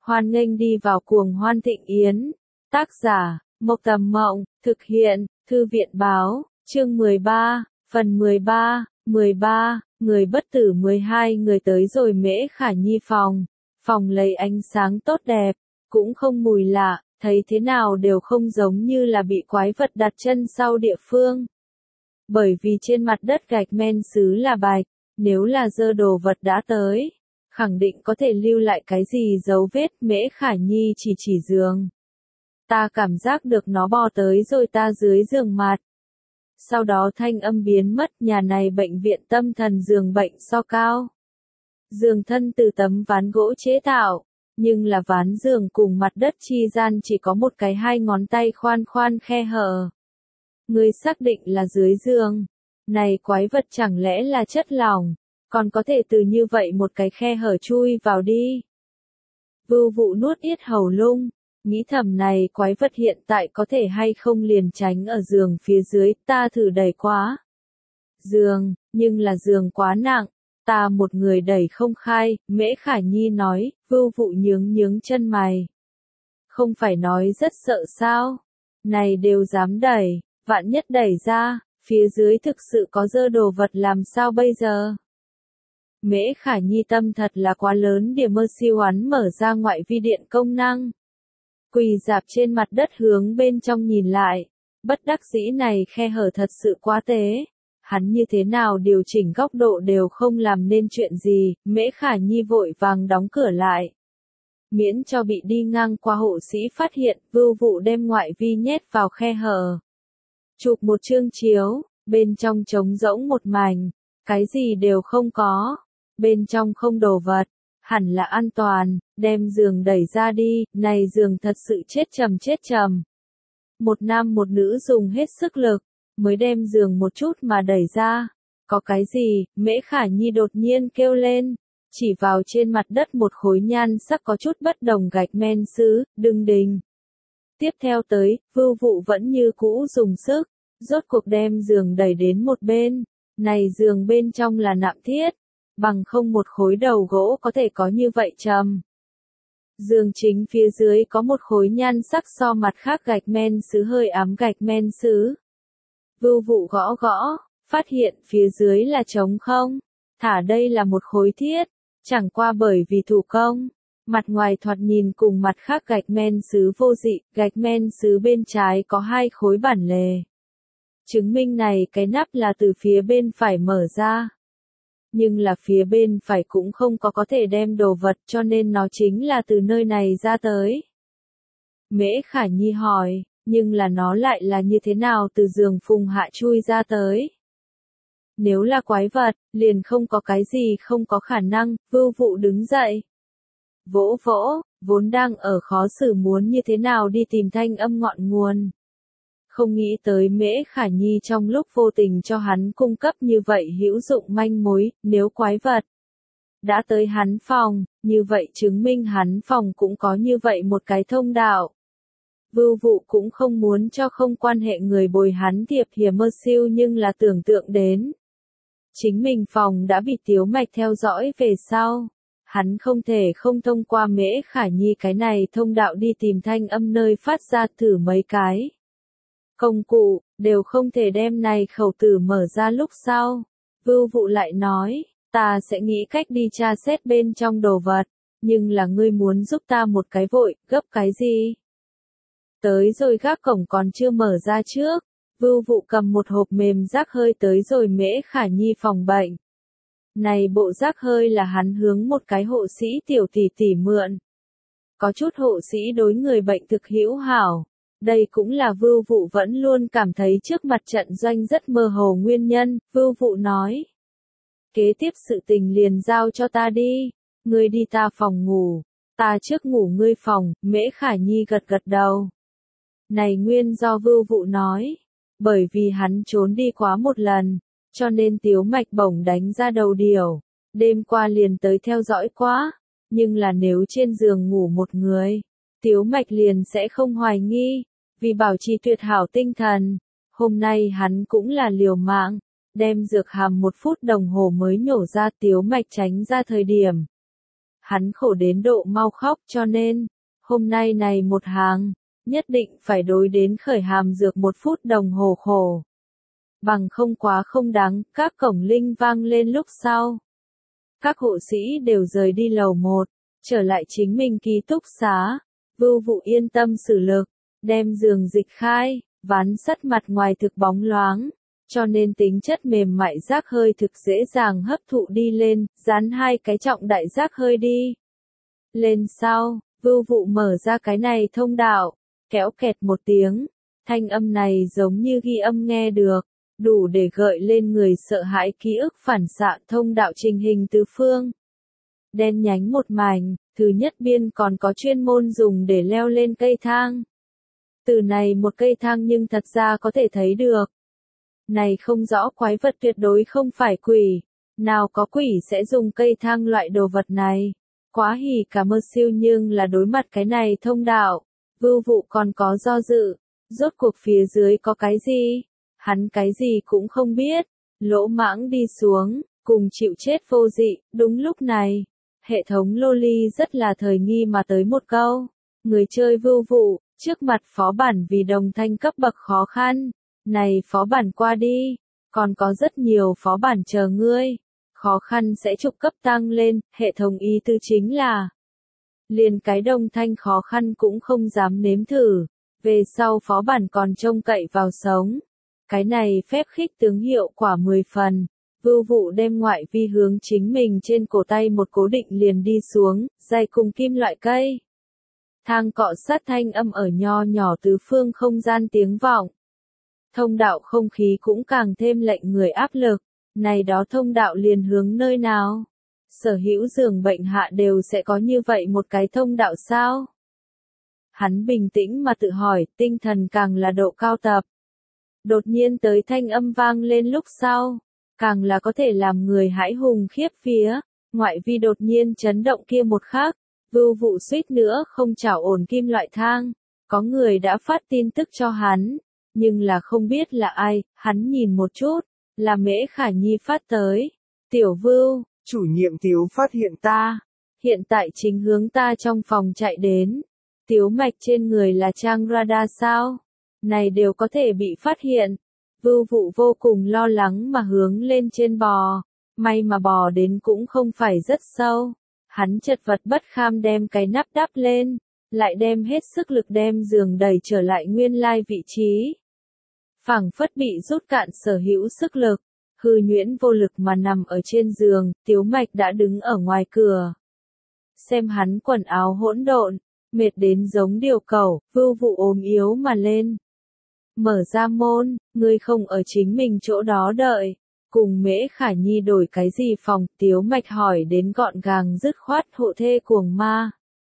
Hoan nghênh đi vào cuồng hoan thịnh yến. Tác giả, Mộc Tầm Mộng, thực hiện, Thư viện báo, chương 13, phần 13, người bất tử 12 người tới rồi Mễ Khả Nhi phòng. Phòng lấy ánh sáng tốt đẹp, cũng không mùi lạ, thấy thế nào đều không giống như là bị quái vật đặt chân sau địa phương. Bởi vì trên mặt đất gạch men sứ là bạch, nếu là dơ đồ vật đã tới, khẳng định có thể lưu lại cái gì dấu vết. Mễ Khả Nhi chỉ giường. Ta cảm giác được nó bò tới rồi ta dưới giường mặt. Sau đó thanh âm biến mất, nhà này bệnh viện tâm thần giường bệnh so cao. Giường thân từ tấm ván gỗ chế tạo, nhưng là ván giường cùng mặt đất chi gian chỉ có một cái 2 ngón tay khoan khe hở. Ngươi xác định là dưới giường. Này quái vật chẳng lẽ là chất lỏng, còn có thể từ như vậy một cái khe hở chui vào đi. Vưu Vụ nuốt yết hầu lung, nghĩ thầm này quái vật hiện tại có thể hay không liền tránh ở giường phía dưới, ta thử đẩy quá giường, nhưng là giường quá nặng, ta một người đẩy không khai. Mễ Khả Nhi nói. Vưu Vụ nhướng chân mày. Không phải nói rất sợ sao? Này đều dám đẩy, vạn nhất đẩy ra, phía dưới thực sự có dơ đồ vật làm sao bây giờ? Mễ Khả Nhi tâm thật là quá lớn điểm, mơ siêu hắn mở ra ngoại vi điện công năng. Quỳ dạp trên mặt đất hướng bên trong nhìn lại, bất đắc dĩ này khe hở thật sự quá tế. Hắn như thế nào điều chỉnh góc độ đều không làm nên chuyện gì. Mễ Khả Nhi vội vàng đóng cửa lại, miễn cho bị đi ngang qua hộ sĩ phát hiện. Vưu Vụ đem ngoại vi nhét vào khe hở, chụp một chương chiếu, bên trong trống rỗng một mảnh, cái gì đều không có, bên trong không đồ vật, hẳn là an toàn. Đem giường đẩy ra đi, này giường thật sự chết trầm. Một nam một nữ dùng hết sức lực, mới đem giường một chút mà đẩy ra. Có cái gì? Mễ Khả Nhi đột nhiên kêu lên, chỉ vào trên mặt đất một khối nhan sắc có chút bất đồng gạch men sứ, đừng đình. Tiếp theo tới, Vưu Vụ vẫn như cũ dùng sức, rốt cuộc đem giường đẩy đến một bên. Này giường bên trong là nạm thiết, bằng không một khối đầu gỗ có thể có như vậy trầm. Giường chính phía dưới có một khối nhan sắc so mặt khác gạch men sứ hơi ám gạch men sứ. Vưu Vụ gõ, phát hiện phía dưới là trống không. Thả đây là một khối thiết, chẳng qua bởi vì thủ công, mặt ngoài thoạt nhìn cùng mặt khác gạch men sứ vô dị. Gạch men sứ bên trái có 2 khối bản lề, chứng minh này cái nắp là từ phía bên phải mở ra. Nhưng là phía bên phải cũng không có thể đem đồ vật, cho nên nó chính là từ nơi này ra tới. Mễ Khả Nhi hỏi, nhưng là nó lại là như thế nào từ giường phùng hạ chui ra tới? Nếu là quái vật, liền không có cái gì không có khả năng. Vưu Vụ đứng dậy, vỗ, vốn đang ở khó xử muốn như thế nào đi tìm thanh âm ngọn nguồn. Không nghĩ tới Mễ Khả Nhi trong lúc vô tình cho hắn cung cấp như vậy hữu dụng manh mối. Nếu quái vật đã tới hắn phòng, như vậy chứng minh hắn phòng cũng có như vậy một cái thông đạo. Vưu Vụ cũng không muốn cho không quan hệ người bồi hắn thiệp hiểm mơ siêu, nhưng là tưởng tượng đến chính mình phòng đã bị Tiếu Mạch theo dõi về sau, hắn không thể không thông qua Mễ Khả Nhi cái này thông đạo đi tìm thanh âm nơi phát ra. Thử mấy cái công cụ, đều không thể đem này khẩu tử mở ra. Lúc sau, Vưu Vụ lại nói, ta sẽ nghĩ cách đi tra xét bên trong đồ vật, nhưng là ngươi muốn giúp ta một cái vội. Gấp cái gì? Tới rồi gác cổng còn chưa mở ra trước, Vưu Vụ cầm một hộp mềm rác hơi tới rồi Mễ Khả Nhi phòng bệnh. Này bộ rác hơi là hắn hướng một cái hộ sĩ tiểu tỷ mượn. Có chút hộ sĩ đối người bệnh thực hữu hảo. Đây cũng là Vưu Vụ vẫn luôn cảm thấy trước mặt trận doanh rất mơ hồ nguyên nhân. Vưu Vụ nói, kế tiếp sự tình liền giao cho ta đi, ngươi đi ta phòng ngủ, ta trước ngủ ngươi phòng. Mễ Khả Nhi gật đầu. Này nguyên do Vưu Vụ nói, bởi vì hắn trốn đi quá một lần, cho nên Tiếu Mạch bổng đánh ra đầu điều, đêm qua liền tới theo dõi quá. Nhưng là nếu trên giường ngủ một người, Tiếu Mạch liền sẽ không hoài nghi. Vì bảo trì tuyệt hảo tinh thần, hôm nay hắn cũng là liều mạng, đem dược hàm 1 phút đồng hồ mới nhổ ra. Tiếu Mạch tránh ra thời điểm, hắn khổ đến độ mau khóc cho nên, hôm nay này một hàng, nhất định phải đối đến khởi hàm dược 1 phút đồng hồ khổ. Bằng không quá không đáng, các cổng linh vang lên lúc sau. Các hộ sĩ đều rời đi lầu 1, trở lại chính mình ký túc xá. Vưu Vụ yên tâm xử lực, đem giường dịch khai, ván sắt mặt ngoài thực bóng loáng, cho nên tính chất mềm mại rác hơi thực dễ dàng hấp thụ đi lên, dán 2 cái trọng đại rác hơi đi. Lên sau, Vưu Vụ mở ra cái này thông đạo, kéo kẹt một tiếng, thanh âm này giống như ghi âm nghe được, đủ để gợi lên người sợ hãi ký ức phản xạ thông đạo trình hình tứ phương. Đen nhánh một mảnh, thứ nhất biên còn có chuyên môn dùng để leo lên cây thang. Từ này một cây thang nhưng thật ra có thể thấy được. Này không rõ quái vật tuyệt đối không phải quỷ, nào có quỷ sẽ dùng cây thang loại đồ vật này. Quá hỉ cả mơ siêu nhưng là đối mặt cái này thông đạo, Vưu Vụ còn có do dự, rốt cuộc phía dưới có cái gì? Hắn cái gì cũng không biết, lỗ mãng đi xuống, cùng chịu chết vô dị. Đúng lúc này, hệ thống Loli rất là thời nghi mà tới một câu, người chơi Vưu Vụ, trước mặt phó bản vì đồng thanh cấp bậc khó khăn, này phó bản qua đi, còn có rất nhiều phó bản chờ ngươi, khó khăn sẽ trục cấp tăng lên. Hệ thống ý tư chính là, liền cái đồng thanh khó khăn cũng không dám nếm thử, về sau phó bản còn trông cậy vào sống. Cái này phép khích tướng hiệu quả 10 phần. Vưu Vụ đem ngoại vi hướng chính mình trên cổ tay một cố định liền đi xuống, dây cùng kim loại cây. Thang cọ sát thanh âm ở nho nhỏ tứ phương không gian tiếng vọng. Thông đạo không khí cũng càng thêm lệnh người áp lực. Này đó thông đạo liền hướng nơi nào? Sở hữu giường bệnh hạ đều sẽ có như vậy một cái thông đạo sao? Hắn bình tĩnh mà tự hỏi, tinh thần càng là độ cao tập. Đột nhiên tới thanh âm vang lên lúc sau, càng là có thể làm người hãi hùng khiếp vía. Ngoại vi đột nhiên chấn động kia một khắc, Vưu Vụ suýt nữa không trảo ổn kim loại thang. Có người đã phát tin tức cho hắn, nhưng là không biết là ai. Hắn nhìn một chút, là Mễ Khả Nhi phát tới. Tiểu Vưu, chủ nhiệm Tiếu phát hiện ta, hiện tại chính hướng ta trong phòng chạy đến. Tiếu mạch trên người là trang radar sao? Này đều có thể bị phát hiện. Vưu Vụ vô cùng lo lắng mà hướng lên trên bò. May mà bò đến cũng không phải rất sâu. Hắn chật vật bất kham đem cái nắp đắp lên, lại đem hết sức lực đem giường đẩy trở lại nguyên lai vị trí. Phảng phất bị rút cạn sở hữu sức lực, hư nhuyễn vô lực mà nằm ở trên giường. Tiếu mạch đã đứng ở ngoài cửa. Xem hắn quần áo hỗn độn, mệt đến giống điều cẩu. Vưu Vụ ốm yếu mà lên. Mở ra môn, ngươi không ở chính mình chỗ đó đợi. Cùng Mễ Khả Nhi đổi cái gì phòng? Tiếu mạch hỏi đến gọn gàng dứt khoát. Hộ thê cuồng ma.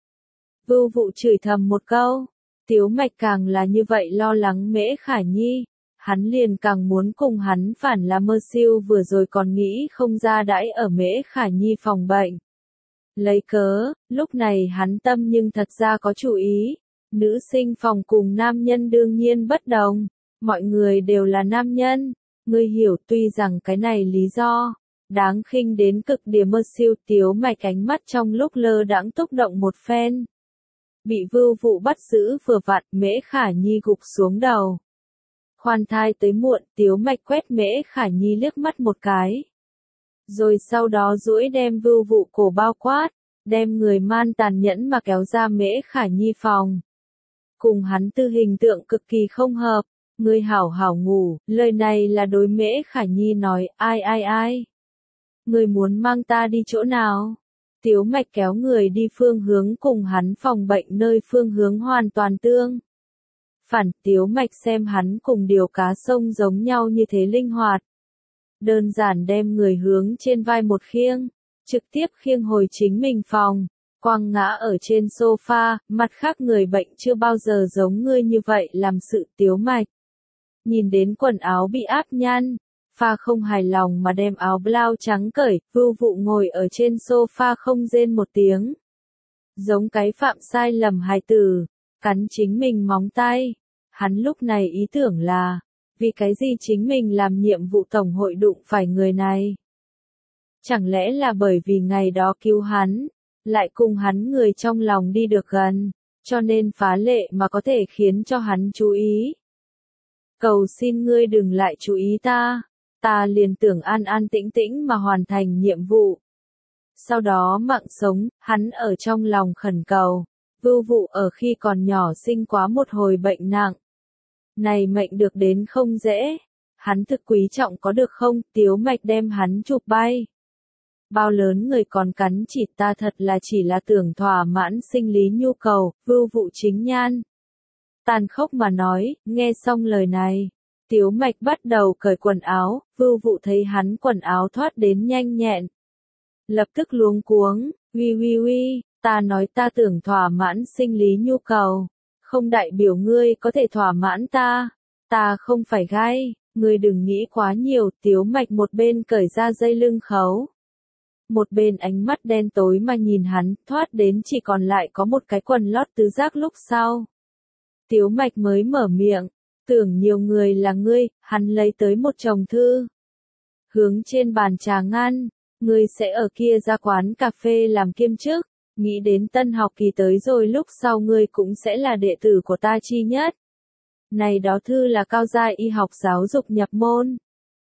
Vưu Vụ chửi thầm một câu. Tiếu mạch càng là như vậy lo lắng Mễ Khả Nhi. Hắn liền càng muốn cùng hắn phản là mơ siêu vừa rồi còn nghĩ không ra đãi ở Mễ Khả Nhi phòng bệnh. Lấy cớ, lúc này hắn tâm nhưng thật ra có chủ ý. Nữ sinh phòng cùng nam nhân đương nhiên bất đồng. Mọi người đều là nam nhân. Ngươi hiểu, tuy rằng cái này lý do đáng khinh đến cực điểm. Mơ siêu Tiếu mạch ánh mắt trong lúc lơ đãng túc động một phen. Bị Vưu Vụ bắt giữ vừa vặn. Mễ Khả Nhi gục xuống đầu. Khoan thai tới muộn. Tiếu mạch quét Mễ Khả Nhi liếc mắt một cái. Rồi sau đó duỗi đem Vưu Vụ cổ bao quát, đem người man tàn nhẫn mà kéo ra Mễ Khả Nhi phòng. Cùng hắn tư hình tượng cực kỳ không hợp. Ngươi hảo hảo ngủ. Lời này là đối Mễ Khả Nhi nói. Ai? Ngươi muốn mang ta đi chỗ nào? Tiếu mạch kéo người đi phương hướng cùng hắn phòng bệnh nơi phương hướng hoàn toàn tương phản. Tiếu mạch xem hắn cùng điều cá sông giống nhau như thế linh hoạt. Đơn giản đem người hướng trên vai một khiêng, trực tiếp khiêng hồi chính mình phòng. Quăng ngã ở trên sofa. Mặt khác người bệnh chưa bao giờ giống ngươi như vậy làm sự. Tiếu mạch nhìn đến quần áo bị áp nhăn, pha không hài lòng mà đem áo blau trắng cởi. Vưu Vụ ngồi ở trên sofa không rên một tiếng, giống cái phạm sai lầm hài tử, cắn chính mình móng tay. Hắn lúc này ý tưởng là, vì cái gì chính mình làm nhiệm vụ tổng hội đụng phải người này? Chẳng lẽ là bởi vì ngày đó cứu hắn, lại cùng hắn người trong lòng đi được gần, cho nên phá lệ mà có thể khiến cho hắn chú ý. Cầu xin ngươi đừng lại chú ý ta liền tưởng an an tĩnh tĩnh mà hoàn thành nhiệm vụ. Sau đó mạng sống, hắn ở trong lòng khẩn cầu. Vưu Vụ ở khi còn nhỏ sinh quá một hồi bệnh nặng. Này mệnh được đến không dễ. Hắn thực quý trọng có được không? Tiếu Mạch đem hắn chụp bay. Bao lớn người còn cắn chỉ ta thật là chỉ là tưởng thỏa mãn sinh lý nhu cầu, Vưu Vụ chính nhan. Tàn khốc mà nói, nghe xong lời này. Tiếu Mạch bắt đầu cởi quần áo, Vưu Vụ thấy hắn quần áo thoát đến nhanh nhẹn. Lập tức luống cuống, uy, ta nói ta tưởng thỏa mãn sinh lý nhu cầu, không đại biểu ngươi có thể thỏa mãn ta không phải gai, ngươi đừng nghĩ quá nhiều. Tiếu Mạch một bên cởi ra dây lưng khấu, một bên ánh mắt đen tối mà nhìn hắn, thoát đến chỉ còn lại có một cái quần lót tứ giác lúc sau. Tiếu Mạch mới mở miệng, tưởng nhiều người là ngươi, hắn lấy tới một chồng thư. Hướng trên bàn trà ngăn, ngươi sẽ ở kia ra quán cà phê làm kiêm chức, nghĩ đến tân học kỳ tới rồi lúc sau ngươi cũng sẽ là đệ tử của ta chi nhất. Này đó thư là cao giai y học giáo dục nhập môn.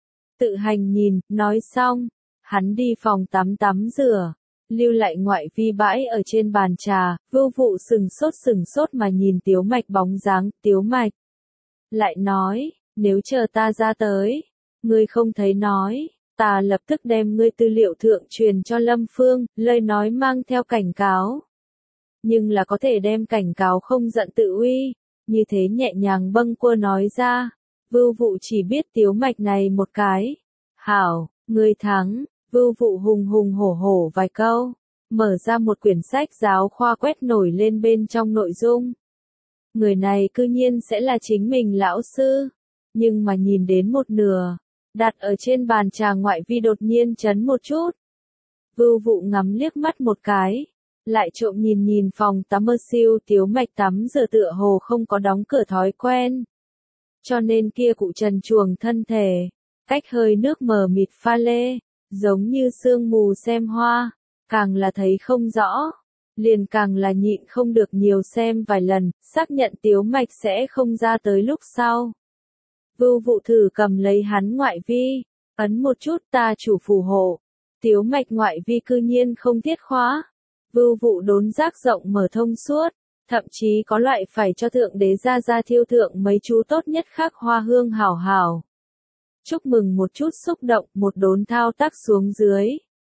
Tự hành nhìn, nói xong, hắn đi phòng tắm rửa, lưu lại ngoại vi bãi ở trên bàn trà. Vưu Vụ sừng sốt mà nhìn Tiếu Mạch bóng dáng. Tiếu Mạch lại nói, nếu chờ ta ra tới, ngươi không thấy nói, ta lập tức đem ngươi tư liệu thượng truyền cho Lâm Phương, lời nói mang theo cảnh cáo. Nhưng là có thể đem cảnh cáo không giận tự uy, như thế nhẹ nhàng bâng quơ nói ra. Vưu Vụ chỉ biết Tiếu Mạch này một cái. Hảo, ngươi thắng. Vưu Vụ hùng hổ vài câu, mở ra một quyển sách giáo khoa quét nổi lên bên trong nội dung. Người này cư nhiên sẽ là chính mình lão sư, nhưng mà nhìn đến một nửa, đặt ở trên bàn trà ngoại vi đột nhiên chấn một chút. Vưu Vụ ngắm liếc mắt một cái, lại trộm nhìn phòng tắm siêu. Tiếu Mạch tắm rửa tựa hồ không có đóng cửa thói quen, cho nên kia cụ trần truồng thân thể, cách hơi nước mờ mịt pha lê, giống như sương mù xem hoa, càng là thấy không rõ, liền càng là nhịn không được nhiều xem vài lần, xác nhận Tiếu Mạch sẽ không ra tới lúc sau. Vưu Vụ thử cầm lấy hắn ngoại vi, ấn một chút, ta chủ phù hộ. Tiếu Mạch ngoại vi cư nhiên không thiết khóa. Vưu Vụ đốn giác rộng mở thông suốt, thậm chí có loại phải cho thượng đế ra thiêu thượng mấy chú tốt nhất khắc hoa hương hảo hảo. Chúc mừng một chút xúc động, một đốn thao tác xuống dưới.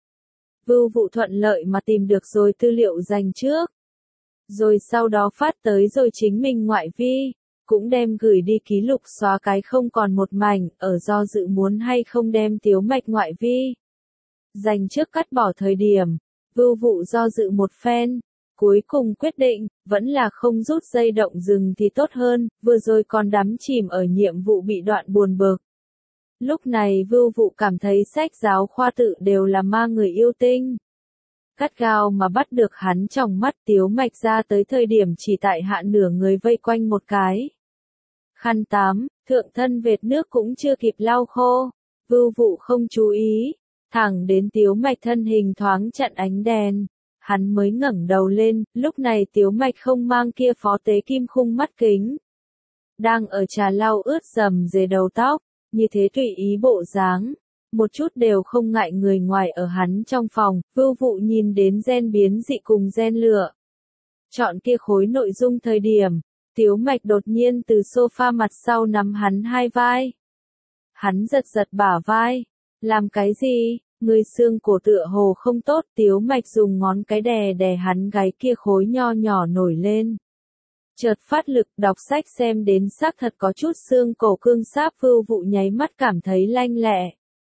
Vưu Vụ thuận lợi mà tìm được rồi tư liệu dành trước. Rồi sau đó phát tới rồi chính mình ngoại vi, cũng đem gửi đi ký lục xóa cái không còn một mảnh, ở do dự muốn hay không đem Tiếu Mạch ngoại vi. Dành trước cắt bỏ thời điểm, Vưu Vụ do dự một phen, cuối cùng quyết định, vẫn là không rút dây động rừng thì tốt hơn, vừa rồi còn đắm chìm ở nhiệm vụ bị đoạn buồn bực. Lúc này Vưu Vụ cảm thấy sách giáo khoa tự đều là ma người yêu tinh. Cắt gao mà bắt được hắn trong mắt. Tiếu Mạch ra tới thời điểm chỉ tại hạ nửa người vây quanh một cái khăn tắm, thượng thân vệt nước cũng chưa kịp lau khô. Vưu Vụ không chú ý, thẳng đến Tiếu Mạch thân hình thoáng chặn ánh đèn, hắn mới ngẩng đầu lên. Lúc này Tiếu Mạch không mang kia phó tế kim khung mắt kính, đang ở trà lau ướt rầm rề đầu tóc, như thế tùy ý bộ dáng, một chút đều không ngại người ngoài ở hắn trong phòng. Vưu Vụ nhìn đến gen biến dị cùng gen lửa chọn kia khối nội dung thời điểm, Tiếu Mạch đột nhiên từ sofa mặt sau nắm hắn hai vai. Hắn giật bả vai. Làm cái gì? Người xương cổ tựa hồ không tốt. Tiếu Mạch dùng ngón cái đè hắn gáy kia khối nho nhỏ nổi lên. Chợt phát lực đọc sách xem đến xác thật có chút xương cổ cương sáp. Vưu Vụ nháy mắt cảm thấy lanh lẹ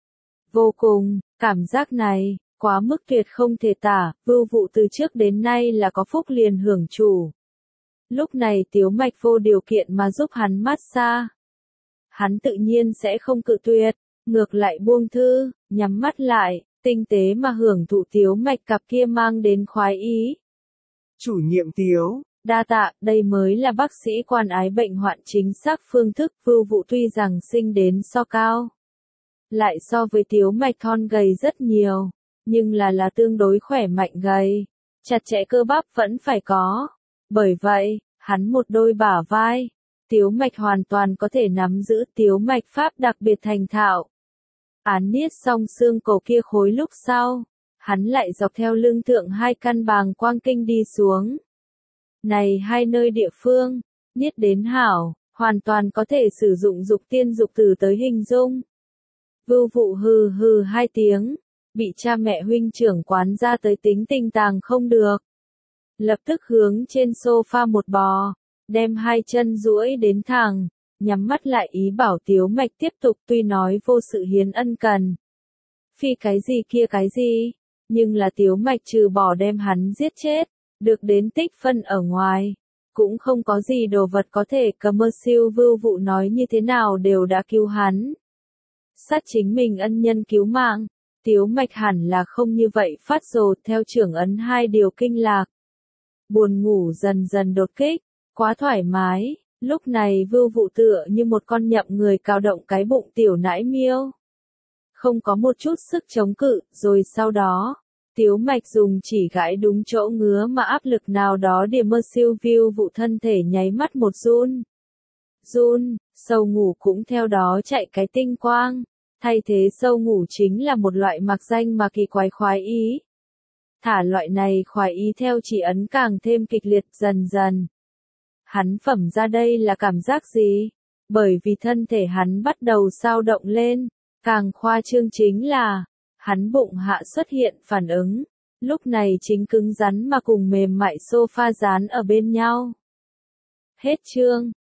vô cùng, cảm giác này quá mức tuyệt không thể tả. Vưu Vụ từ trước đến nay là có phúc liền hưởng chủ. Lúc này Tiếu Mạch vô điều kiện mà giúp hắn massage, hắn tự nhiên sẽ không cự tuyệt, ngược lại buông thư, nhắm mắt lại, tinh tế mà hưởng thụ Tiếu Mạch cặp kia mang đến khoái ý. Chủ nhiệm Tiếu, đa tạ, đây mới là bác sĩ quan ái bệnh hoạn chính xác phương thức. Vưu Vụ tuy rằng sinh đến so cao, lại so với Tiếu Mạch thon gầy rất nhiều, nhưng là tương đối khỏe mạnh gầy. chặt chẽ cơ bắp vẫn phải có. Bởi vậy, hắn một đôi bả vai, tiếu mạch hoàn toàn có thể nắm giữ tiếu mạch pháp đặc biệt thành thạo. Án niết xong xương cổ kia khối lúc sau, hắn lại dọc theo lưng thượng hai căn bàng quang kinh đi xuống. Này hai nơi địa phương, niết đến hảo, hoàn toàn có thể sử dụng dục tiên dục tử tới hình dung. Vưu Vụ hừ hừ hai tiếng, bị cha mẹ huynh trưởng quán ra tới tính tình tàng không được. Lập tức hướng trên sofa một bò, đem hai chân duỗi đến thẳng, nhắm mắt lại ý bảo tiếu mạch tiếp tục tuy nói vô sự hiến ân cần. Phi cái gì kia cái gì, nhưng là tiếu mạch trừ bỏ đem hắn giết chết, được đến tích phân ở ngoài. Cũng không có gì đồ vật có thể commercial Vưu Vụ nói như thế nào đều đã cứu hắn. Sát chính mình ân nhân cứu mạng, tiếu mạch hẳn là không như vậy phát rồ theo trưởng ấn hai điều kinh lạc. Buồn ngủ dần dần đột kích, quá thoải mái, lúc này Vưu Vụ tựa như một con nhậm người cào động cái bụng tiểu nãi miêu. Không có một chút sức chống cự, rồi sau đó, tiếu mạch dùng chỉ gãi đúng chỗ ngứa mà áp lực nào đó điểm mơ siêu Vưu Vụ thân thể nháy mắt một run. Run, sâu ngủ cũng theo đó chạy cái tinh quang, thay thế sâu ngủ chính là một loại mặc danh mà kỳ quái khoái ý. Thả loại này khoái ý theo chỉ ấn càng thêm kịch liệt dần dần. Hắn phẩm ra đây là cảm giác gì? Bởi vì thân thể hắn bắt đầu dao động lên, càng khoa trương chính là, hắn bụng hạ xuất hiện phản ứng, lúc này chính cứng rắn mà cùng mềm mại sofa dán ở bên nhau. Hết chương.